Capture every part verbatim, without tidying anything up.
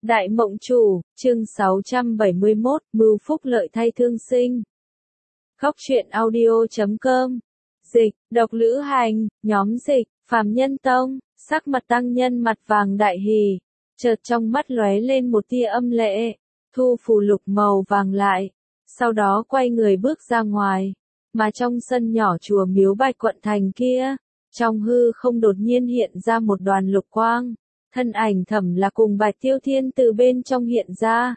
Đại Mộng Chủ, chương sáu trăm bảy mươi mốt, mưu phúc lợi thay thương sinh. Góc truyện audio chấm com. Dịch, độc lữ hành, nhóm dịch, phàm nhân tông, sắc mặt tăng nhân mặt vàng đại hỉ, chợt trong mắt lóe lên một tia âm lệ, thu phù lục màu vàng lại, sau đó quay người bước ra ngoài, mà trong sân nhỏ chùa miếu Bạch Quận Thành kia, trong hư không đột nhiên hiện ra một đoàn lục quang. Thân ảnh Thẩm Lạc cùng Bạch Tiêu Thiên từ bên trong hiện ra.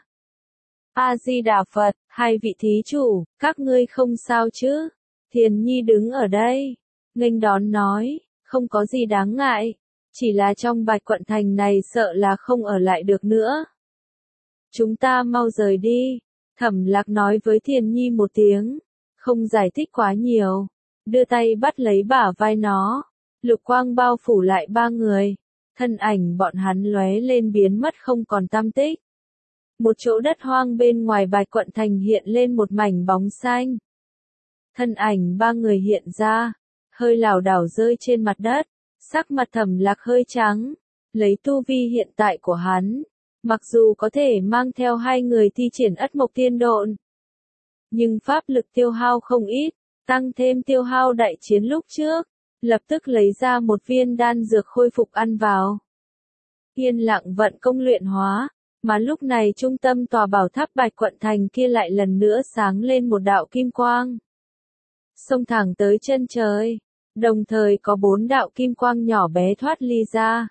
A-di-đà Phật, hai vị thí chủ, các ngươi không sao chứ? Thiền Nhi đứng ở đây, nghênh đón nói, không có gì đáng ngại, chỉ là trong Bạch Quận Thành này sợ là không ở lại được nữa. Chúng ta mau rời đi, Thẩm Lạc nói với Thiền Nhi một tiếng, không giải thích quá nhiều, đưa tay bắt lấy bả vai nó, lục quang bao phủ lại ba người. Thân ảnh bọn hắn lóe lên biến mất không còn tăm tích. Một chỗ đất hoang bên ngoài Bạch Quận Thành hiện lên một mảnh bóng xanh. Thân ảnh ba người hiện ra, hơi lảo đảo rơi trên mặt đất, sắc mặt Thẩm Lạc hơi trắng, lấy tu vi hiện tại của hắn, mặc dù có thể mang theo hai người thi triển Ất Mộc Tiên Độn, nhưng pháp lực tiêu hao không ít, tăng thêm tiêu hao đại chiến lúc trước. Lập tức lấy ra một viên đan dược khôi phục ăn vào. Yên lặng vận công luyện hóa, mà lúc này trung tâm tòa bảo tháp Bạch Quận Thành kia lại lần nữa sáng lên một đạo kim quang. Xông thẳng tới chân trời, đồng thời có bốn đạo kim quang nhỏ bé thoát ly ra.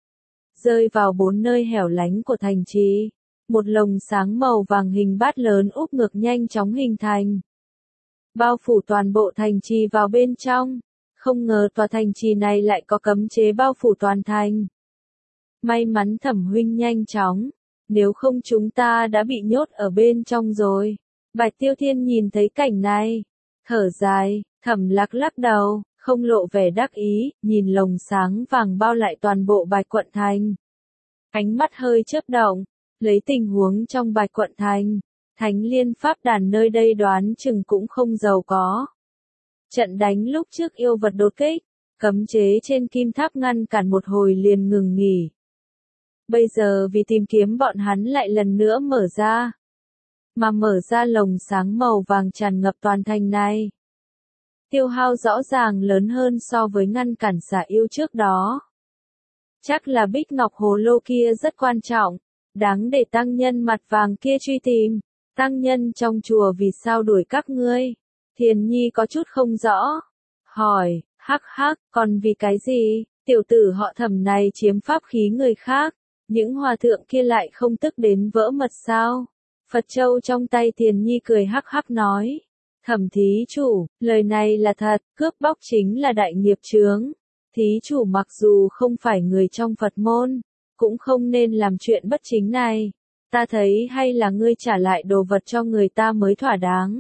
Rơi vào bốn nơi hẻo lánh của thành trì, một lồng sáng màu vàng hình bát lớn úp ngược nhanh chóng hình thành. Bao phủ toàn bộ thành trì vào bên trong. Không ngờ tòa thành trì này lại có cấm chế bao phủ toàn thành. May mắn Thẩm huynh nhanh chóng, nếu không chúng ta đã bị nhốt ở bên trong rồi. Bạch Tiêu Thiên nhìn thấy cảnh này, thở dài, Thẩm Lạc lắc đầu, không lộ vẻ đắc ý, nhìn lồng sáng vàng bao lại toàn bộ Bạch Quận Thành. Ánh mắt hơi chớp động, lấy tình huống trong Bạch Quận Thành, Thánh Liên Pháp Đàn nơi đây đoán chừng cũng không giàu có. Trận đánh lúc trước yêu vật đột kích, cấm chế trên kim tháp ngăn cản một hồi liền ngừng nghỉ. Bây giờ vì tìm kiếm bọn hắn lại lần nữa mở ra. Mà mở ra lồng sáng màu vàng tràn ngập toàn thành này. Tiêu hao rõ ràng lớn hơn so với ngăn cản xả yêu trước đó. Chắc là bích ngọc hồ lô kia rất quan trọng, đáng để tăng nhân mặt vàng kia truy tìm. Tăng nhân trong chùa vì sao đuổi các ngươi? Thiền Nhi có chút không rõ. Hỏi, hắc hắc, còn vì cái gì? Tiểu tử họ Thẩm này chiếm pháp khí người khác. Những hòa thượng kia lại không tức đến vỡ mật sao? Phật Châu trong tay Thiền Nhi cười hắc hắc nói. Thẩm thí chủ, lời này là thật, cướp bóc chính là đại nghiệp chướng. Thí chủ mặc dù không phải người trong Phật môn, cũng không nên làm chuyện bất chính này. Ta thấy hay là ngươi trả lại đồ vật cho người ta mới thỏa đáng.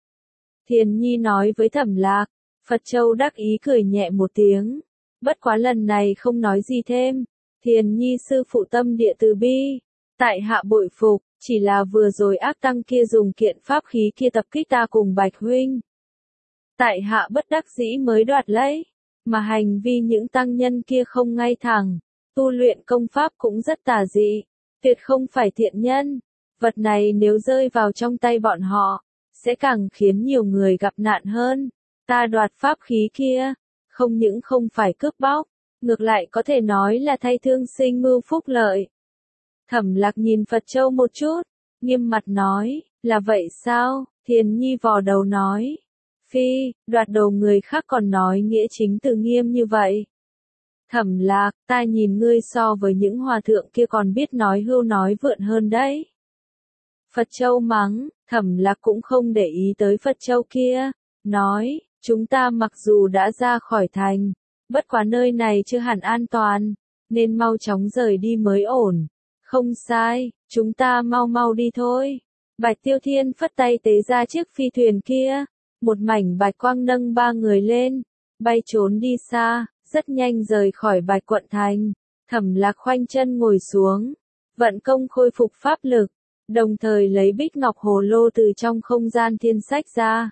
Thiền Nhi nói với Thẩm Lạc, Phật Châu đắc ý cười nhẹ một tiếng. Bất quá lần này không nói gì thêm. Thiền Nhi sư phụ tâm địa từ bi. Tại hạ bội phục, chỉ là vừa rồi ác tăng kia dùng kiện pháp khí kia tập kích ta cùng Bạch huynh. Tại hạ bất đắc dĩ mới đoạt lấy. Mà hành vi những tăng nhân kia không ngay thẳng. Tu luyện công pháp cũng rất tà dị. Tuyệt không phải thiện nhân. Vật này nếu rơi vào trong tay bọn họ, sẽ càng khiến nhiều người gặp nạn hơn. Ta đoạt pháp khí kia, không những không phải cướp bóc, ngược lại có thể nói là thay thương sinh mưu phúc lợi. Thẩm Lạc nhìn Phật Châu một chút, nghiêm mặt nói, là vậy sao? Thiền Nhi vò đầu nói, phi, đoạt đồ người khác còn nói nghĩa chính từ nghiêm như vậy. Thẩm Lạc, ta nhìn ngươi so với những hòa thượng kia còn biết nói hưu nói vượn hơn đấy. Phật Châu mắng, Thẩm Lạc cũng không để ý tới Phật Châu kia, nói, chúng ta mặc dù đã ra khỏi thành, bất quá nơi này chưa hẳn an toàn, nên mau chóng rời đi mới ổn. Không sai, chúng ta mau mau đi thôi. Bạch Tiêu Thiên phất tay tế ra chiếc phi thuyền kia, một mảnh bạch quang nâng ba người lên, bay trốn đi xa, rất nhanh rời khỏi Bạch Quận Thành. Thẩm Lạc khoanh chân ngồi xuống, vận công khôi phục pháp lực. Đồng thời lấy bích ngọc hồ lô từ trong không gian thiên sách ra.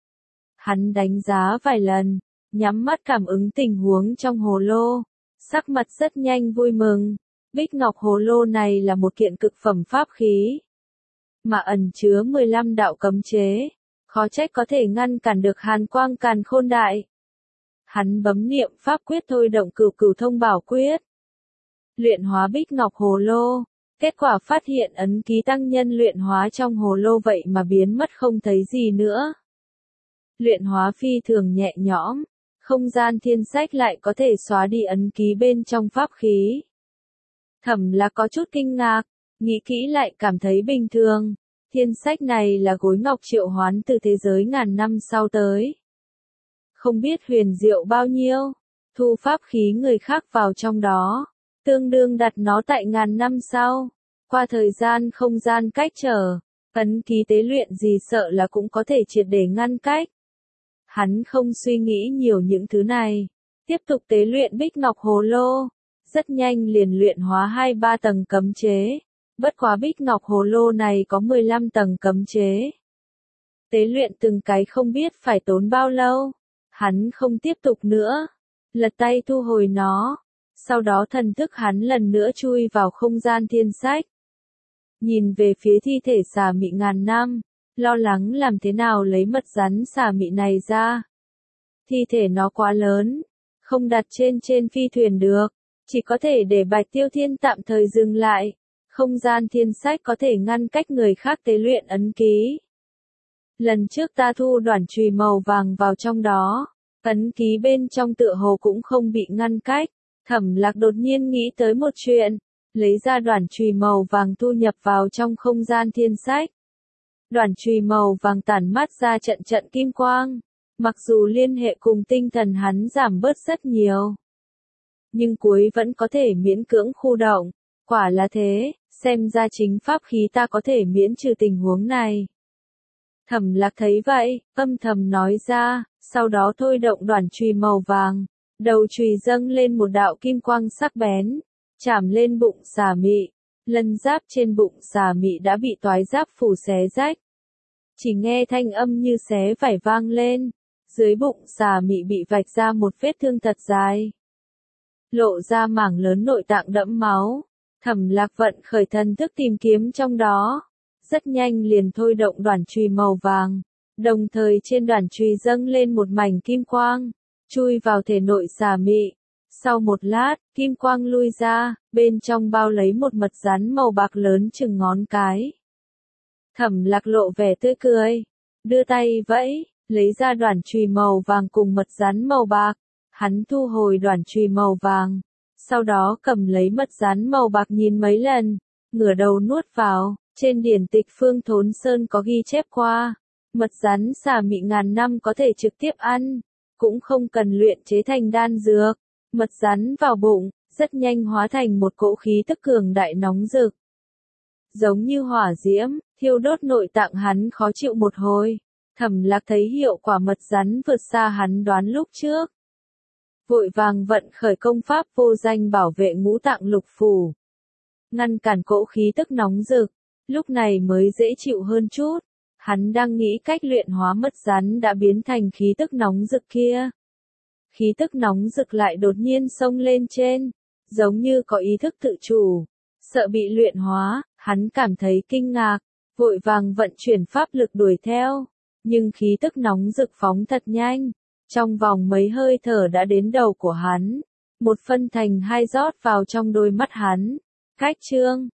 Hắn đánh giá vài lần, nhắm mắt cảm ứng tình huống trong hồ lô. Sắc mặt rất nhanh vui mừng. Bích ngọc hồ lô này là một kiện cực phẩm pháp khí, mà ẩn chứa mười lăm đạo cấm chế, khó trách có thể ngăn cản được hàn quang càn khôn đại. Hắn bấm niệm pháp quyết thôi động cửu cửu thông bảo quyết. Luyện hóa bích ngọc hồ lô, kết quả phát hiện ấn ký tăng nhân luyện hóa trong hồ lô vậy mà biến mất không thấy gì nữa. Luyện hóa phi thường nhẹ nhõm, không gian thiên sách lại có thể xóa đi ấn ký bên trong pháp khí. Thẩm Lạc có chút kinh ngạc, nghĩ kỹ lại cảm thấy bình thường, thiên sách này là gối ngọc triệu hoán từ thế giới ngàn năm sau tới. Không biết huyền diệu bao nhiêu, thu pháp khí người khác vào trong đó, tương đương đặt nó tại ngàn năm sau, qua thời gian không gian cách trở, ấn ký tế luyện gì sợ là cũng có thể triệt để ngăn cách. Hắn không suy nghĩ nhiều những thứ này, tiếp tục tế luyện bích ngọc hồ lô, rất nhanh liền luyện hóa hai ba tầng cấm chế, bất quá bích ngọc hồ lô này có mười lăm tầng cấm chế. Tế luyện từng cái không biết phải tốn bao lâu, hắn không tiếp tục nữa, lật tay thu hồi nó, sau đó thần thức hắn lần nữa chui vào không gian thiên sách. Nhìn về phía thi thể xà mị ngàn năm, lo lắng làm thế nào lấy mật rắn xà mị này ra. Thi thể nó quá lớn, không đặt trên trên phi thuyền được, chỉ có thể để Bạch Tiêu Thiên tạm thời dừng lại. Không gian thiên sách có thể ngăn cách người khác tế luyện ấn ký. Lần trước ta thu đoản chùy màu vàng vào trong đó, ấn ký bên trong tựa hồ cũng không bị ngăn cách. Thẩm Lạc đột nhiên nghĩ tới một chuyện, lấy ra đoản chùy màu vàng thu nhập vào trong không gian thiên sách. Đoản chùy màu vàng tản mát ra trận trận kim quang, mặc dù liên hệ cùng tinh thần hắn giảm bớt rất nhiều, nhưng cuối vẫn có thể miễn cưỡng khu động, quả là thế, xem ra chính pháp khí ta có thể miễn trừ tình huống này. Thẩm Lạc thấy vậy, âm thầm nói ra, sau đó thôi động đoản chùy màu vàng, đầu chùy dâng lên một đạo kim quang sắc bén, chạm lên bụng xà mị, lân giáp trên bụng xà mị đã bị toái giáp phủ xé rách. Chỉ nghe thanh âm như xé vải vang lên, dưới bụng xà mị bị vạch ra một vết thương thật dài, lộ ra mảng lớn nội tạng đẫm máu. Thẩm Lạc vận khởi thần thức tìm kiếm trong đó, rất nhanh liền thôi động đoản chùy màu vàng, đồng thời trên đoản chùy dâng lên một mảnh kim quang, chui vào thể nội xà mị. Sau một lát, kim quang lui ra, bên trong bao lấy một mật rắn màu bạc lớn chừng ngón cái. Thẩm Lạc lộ vẻ tươi cười, đưa tay vẫy, lấy ra đoản chùy màu vàng cùng mật rắn màu bạc. Hắn thu hồi đoản chùy màu vàng, sau đó cầm lấy mật rắn màu bạc nhìn mấy lần, ngửa đầu nuốt vào. Trên điển tịch Phương Thốn Sơn có ghi chép qua, mật rắn xà mị ngàn năm có thể trực tiếp ăn, cũng không cần luyện chế thành đan dược. Mật rắn vào bụng, rất nhanh hóa thành một cỗ khí tức cường đại nóng rực, giống như hỏa diễm, thiêu đốt nội tạng hắn khó chịu một hồi. Thẩm Lạc thấy hiệu quả mật rắn vượt xa hắn đoán lúc trước, vội vàng vận khởi công pháp vô danh bảo vệ ngũ tạng lục phủ, ngăn cản cỗ khí tức nóng rực, lúc này mới dễ chịu hơn chút. Hắn đang nghĩ cách luyện hóa mật rắn đã biến thành khí tức nóng rực kia. Khí tức nóng rực lại đột nhiên xông lên trên, giống như có ý thức tự chủ, sợ bị luyện hóa, hắn cảm thấy kinh ngạc, vội vàng vận chuyển pháp lực đuổi theo, nhưng khí tức nóng rực phóng thật nhanh, trong vòng mấy hơi thở đã đến đầu của hắn, một phân thành hai rót vào trong đôi mắt hắn. Cách chương